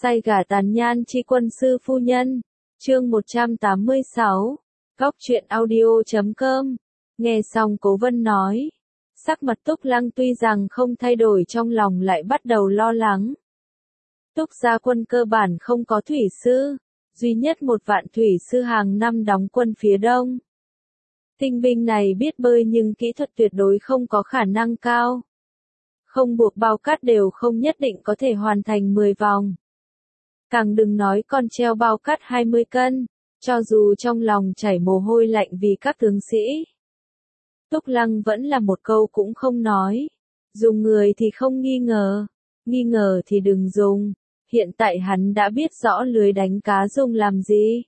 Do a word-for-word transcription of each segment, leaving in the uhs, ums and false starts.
Say gả tàn nhan chi quân sư phu nhân. Chương một trăm tám mươi sáu. Góc truyện audio chấm com. Nghe xong Cố Vân nói. Sắc mặt Túc Lăng tuy rằng không thay đổi, trong lòng lại bắt đầu lo lắng. Túc gia quân cơ bản không có thủy sư. Duy nhất một vạn thủy sư hàng năm đóng quân phía đông. Tinh binh này biết bơi nhưng kỹ thuật tuyệt đối không có khả năng cao. Không buộc bao cát đều không nhất định có thể hoàn thành mười vòng. Càng đừng nói con treo bao cát hai mươi cân, cho dù trong lòng chảy mồ hôi lạnh vì các tướng sĩ. Túc Lăng vẫn là một câu cũng không nói. Dùng người thì không nghi ngờ, nghi ngờ thì đừng dùng. Hiện tại hắn đã biết rõ lưới đánh cá dùng làm gì.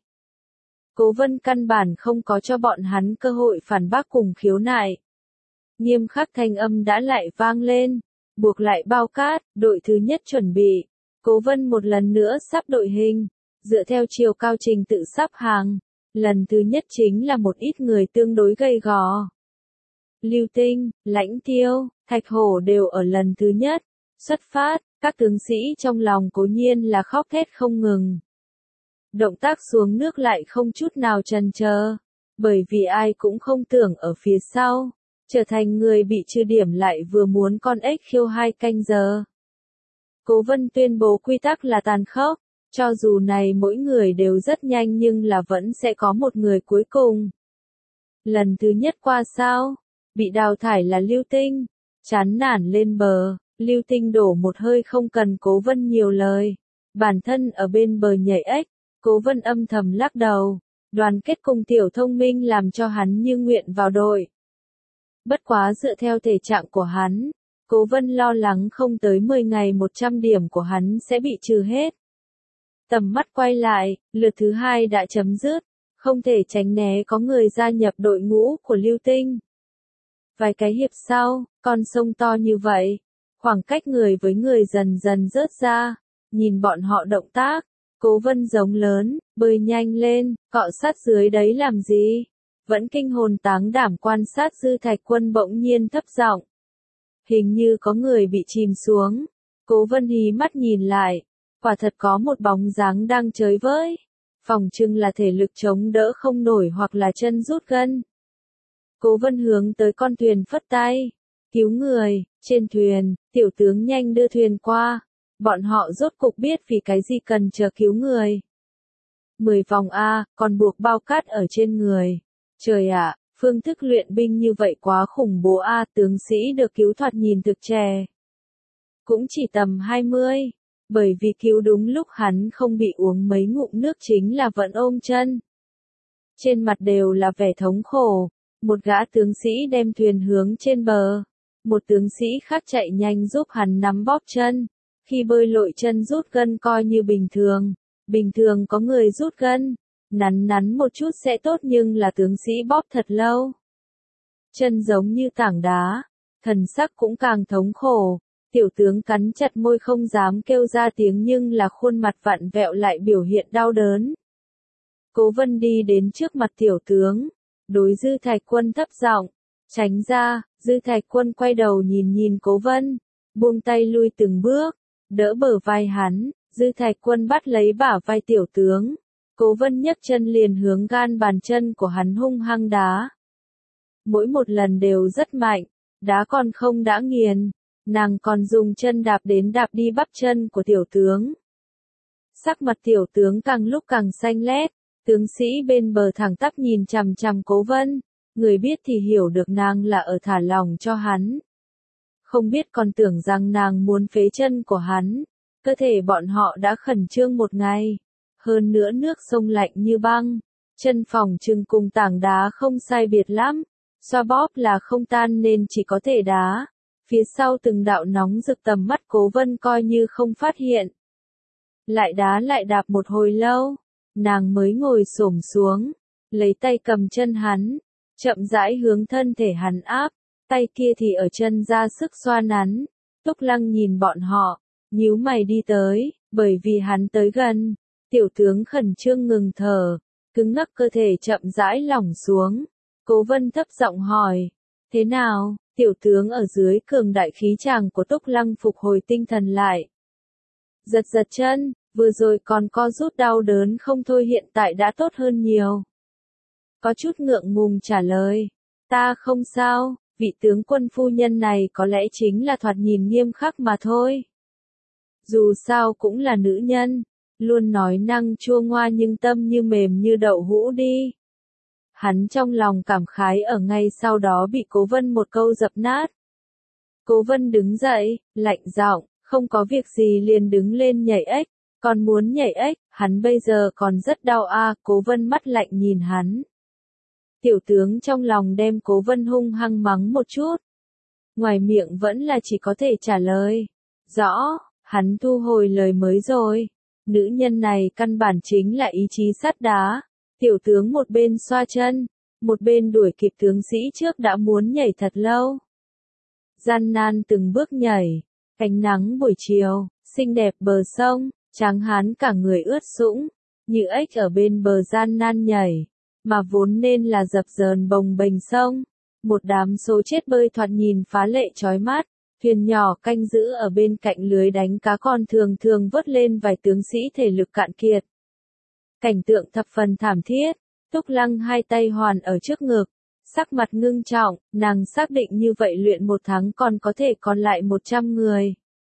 Cố Vân căn bản không có cho bọn hắn cơ hội phản bác cùng khiếu nại. Nghiêm khắc thanh âm đã lại vang lên, buộc lại bao cát, đội thứ nhất chuẩn bị. Cố Vân một lần nữa sắp đội hình, dựa theo chiều cao trình tự sắp hàng. Lần thứ nhất chính là một ít người tương đối gầy gò. Lưu Tinh, Lãnh Tiêu, Thạch Hổ đều ở lần thứ nhất. Xuất phát, các tướng sĩ trong lòng cố nhiên là khóc thét không ngừng. Động tác xuống nước lại không chút nào chần chờ, bởi vì ai cũng không tưởng ở phía sau, trở thành người bị trừ điểm lại vừa muốn con ếch khiêu hai canh giờ. Cố Vân tuyên bố quy tắc là tàn khốc, cho dù này mỗi người đều rất nhanh nhưng là vẫn sẽ có một người cuối cùng. Lần thứ nhất qua sao, bị đào thải là Lưu Tinh, chán nản lên bờ, Lưu Tinh đổ một hơi không cần Cố Vân nhiều lời, bản thân ở bên bờ nhảy ếch. Cố Vân âm thầm lắc đầu, đoàn kết cùng tiểu thông minh làm cho hắn như nguyện vào đội. Bất quá dựa theo thể trạng của hắn, Cố Vân lo lắng không tới mười ngày một trăm điểm của hắn sẽ bị trừ hết. Tầm mắt quay lại, lượt thứ hai đã chấm dứt, không thể tránh né có người gia nhập đội ngũ của Lưu Tinh. Vài cái hiệp sau, con sông to như vậy, khoảng cách người với người dần dần rớt ra, nhìn bọn họ động tác. Cố Vân giống lớn, bơi nhanh lên, cọ sát dưới đấy làm gì? Vẫn kinh hồn táng đảm quan sát Dư Thạch Quân bỗng nhiên thấp giọng. Hình như có người bị chìm xuống. Cố Vân hí mắt nhìn lại, quả thật có một bóng dáng đang chới với. Phòng trưng là thể lực chống đỡ không nổi hoặc là chân rút gân. Cố Vân hướng tới con thuyền phất tay. Cứu người, trên thuyền, tiểu tướng nhanh đưa thuyền qua. Bọn họ rốt cục biết vì cái gì cần chờ cứu người. Mười vòng A, còn buộc bao cát ở trên người. Trời ạ, phương thức luyện binh như vậy quá khủng bố A, tướng sĩ được cứu thoạt nhìn thực trẻ. Cũng chỉ tầm hai mươi, bởi vì cứu đúng lúc hắn không bị uống mấy ngụm nước chính là vẫn ôm chân. Trên mặt đều là vẻ thống khổ, một gã tướng sĩ đem thuyền hướng trên bờ. Một tướng sĩ khác chạy nhanh giúp hắn nắm bóp chân. Khi bơi lội chân rút gân coi như bình thường, bình thường có người rút gân, nắn nắn một chút sẽ tốt nhưng là tướng sĩ bóp thật lâu. Chân giống như tảng đá, thần sắc cũng càng thống khổ, tiểu tướng cắn chặt môi không dám kêu ra tiếng nhưng là khuôn mặt vặn vẹo lại biểu hiện đau đớn. Cố Vân đi đến trước mặt tiểu tướng, đối Dư Thạch Quân thấp giọng, tránh ra. Dư Thạch Quân quay đầu nhìn nhìn Cố Vân, buông tay lui từng bước. Đỡ bờ vai hắn, Dư Thạch Quân bắt lấy bả vai tiểu tướng. Cố Vân nhấc chân liền hướng gan bàn chân của hắn hung hăng đá. Mỗi một lần đều rất mạnh, đá còn không đã nghiền, nàng còn dùng chân đạp đến đạp đi bắp chân của tiểu tướng. Sắc mặt tiểu tướng càng lúc càng xanh lét, tướng sĩ bên bờ thẳng tắp nhìn chằm chằm Cố Vân, người biết thì hiểu được nàng là ở thả lòng cho hắn. Không biết còn tưởng rằng nàng muốn phế chân của hắn, cơ thể bọn họ đã khẩn trương một ngày. Hơn nữa nước sông lạnh như băng, chân phòng trưng cùng tảng đá không sai biệt lắm, xoa bóp là không tan nên chỉ có thể đá. Phía sau từng đạo nóng rực tầm mắt Cố Vân coi như không phát hiện. Lại đá lại đạp một hồi lâu, nàng mới ngồi xổm xuống, lấy tay cầm chân hắn, chậm rãi hướng thân thể hắn áp. Tay kia thì ở chân ra sức xoa nắn. Túc Lăng nhìn bọn họ, nhíu mày đi tới, bởi vì hắn tới gần. Tiểu tướng khẩn trương ngừng thở, cứng ngắc cơ thể chậm rãi lỏng xuống. Cố Vân thấp giọng hỏi, thế nào? Tiểu tướng ở dưới cường đại khí tràng của Túc Lăng phục hồi tinh thần lại. Giật giật chân, Vừa rồi còn co rút đau đớn không thôi, hiện tại đã tốt hơn nhiều. Có chút ngượng ngùng trả lời. Ta không sao, vị tướng quân phu nhân này có lẽ chính là thoạt nhìn nghiêm khắc mà thôi. Dù sao cũng là nữ nhân, luôn nói năng chua ngoa nhưng tâm như mềm như đậu hũ đi. Hắn trong lòng cảm khái ở ngay sau đó bị Cố Vân một câu dập nát. Cố Vân đứng dậy, lạnh giọng, không có việc gì liền đứng lên nhảy ếch, còn muốn nhảy ếch, hắn bây giờ còn rất đau a. À, Cố Vân mắt lạnh nhìn hắn. Tiểu tướng trong lòng đem Cố Vân hung hăng mắng một chút. Ngoài miệng vẫn là chỉ có thể trả lời. Rõ, hắn thu hồi lời mới rồi. Nữ nhân này căn bản chính là ý chí sắt đá. Tiểu tướng một bên xoa chân, một bên đuổi kịp tướng sĩ trước đã muốn nhảy thật lâu. Gian nan từng bước nhảy, ánh nắng buổi chiều, xinh đẹp bờ sông, tráng hán cả người ướt sũng, như ếch ở bên bờ gian nan nhảy, mà vốn nên là dập dờn bồng bềnh sông. Một đám số chết bơi thoạt nhìn phá lệ chói mắt, thuyền nhỏ canh giữ ở bên cạnh lưới đánh cá còn thường thường vớt lên vài tướng sĩ thể lực cạn kiệt. Cảnh tượng thập phần thảm thiết, Túc Lăng hai tay hoàn ở trước ngực, sắc mặt ngưng trọng, nàng xác định như vậy luyện một tháng còn có thể còn lại một trăm người.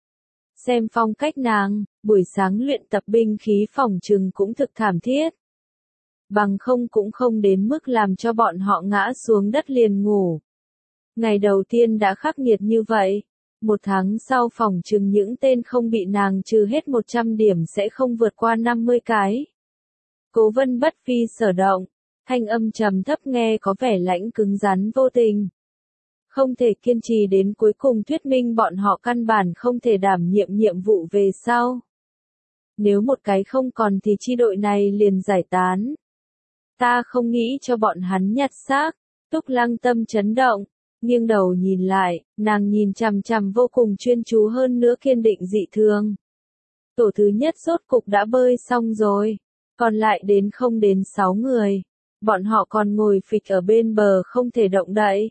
Xem phong cách nàng, buổi sáng luyện tập binh khí phòng trừng cũng thực thảm thiết. Bằng không cũng không đến mức làm cho bọn họ ngã xuống đất liền ngủ. Ngày đầu tiên đã khắc nghiệt như vậy, một tháng sau phòng trừng những tên không bị nàng trừ hết một trăm điểm sẽ không vượt qua năm mươi cái. Cố Vân bất phi sở động, thanh âm trầm thấp nghe có vẻ lãnh cứng rắn vô tình. Không thể kiên trì đến cuối cùng thuyết minh bọn họ căn bản không thể đảm nhiệm nhiệm vụ về sau. Nếu một cái không còn thì chi đội này liền giải tán. Ta không nghĩ cho bọn hắn nhặt xác. Túc Lăng tâm chấn động, nghiêng đầu nhìn lại, nàng nhìn chằm chằm vô cùng chuyên chú hơn nữa kiên định dị thường. Tổ thứ nhất rốt cục đã bơi xong rồi, còn lại đến không đến sáu người. Bọn họ còn ngồi phịch ở bên bờ không thể động đậy.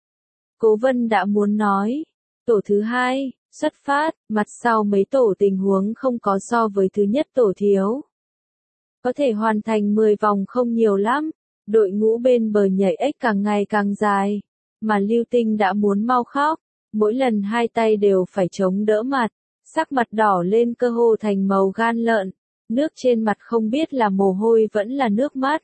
Cố Vân đã muốn nói, tổ thứ hai, xuất phát, mặt sau mấy tổ tình huống không có so với thứ nhất tổ thiếu. Có thể hoàn thành mười vòng không nhiều lắm, đội ngũ bên bờ nhảy ếch càng ngày càng dài, mà Lưu Tinh đã muốn mau khóc, mỗi lần hai tay đều phải chống đỡ mặt, sắc mặt đỏ lên cơ hồ thành màu gan lợn, nước trên mặt không biết là mồ hôi vẫn là nước mắt.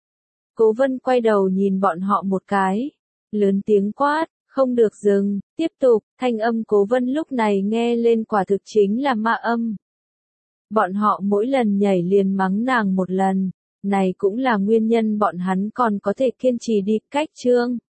Cố Vân quay đầu nhìn bọn họ một cái, lớn tiếng quát, không được dừng, tiếp tục, thanh âm Cố Vân lúc này nghe lên quả thực chính là ma âm. Bọn họ mỗi lần nhảy liền mắng nàng một lần, này cũng là nguyên nhân bọn hắn còn có thể kiên trì đi cách chương.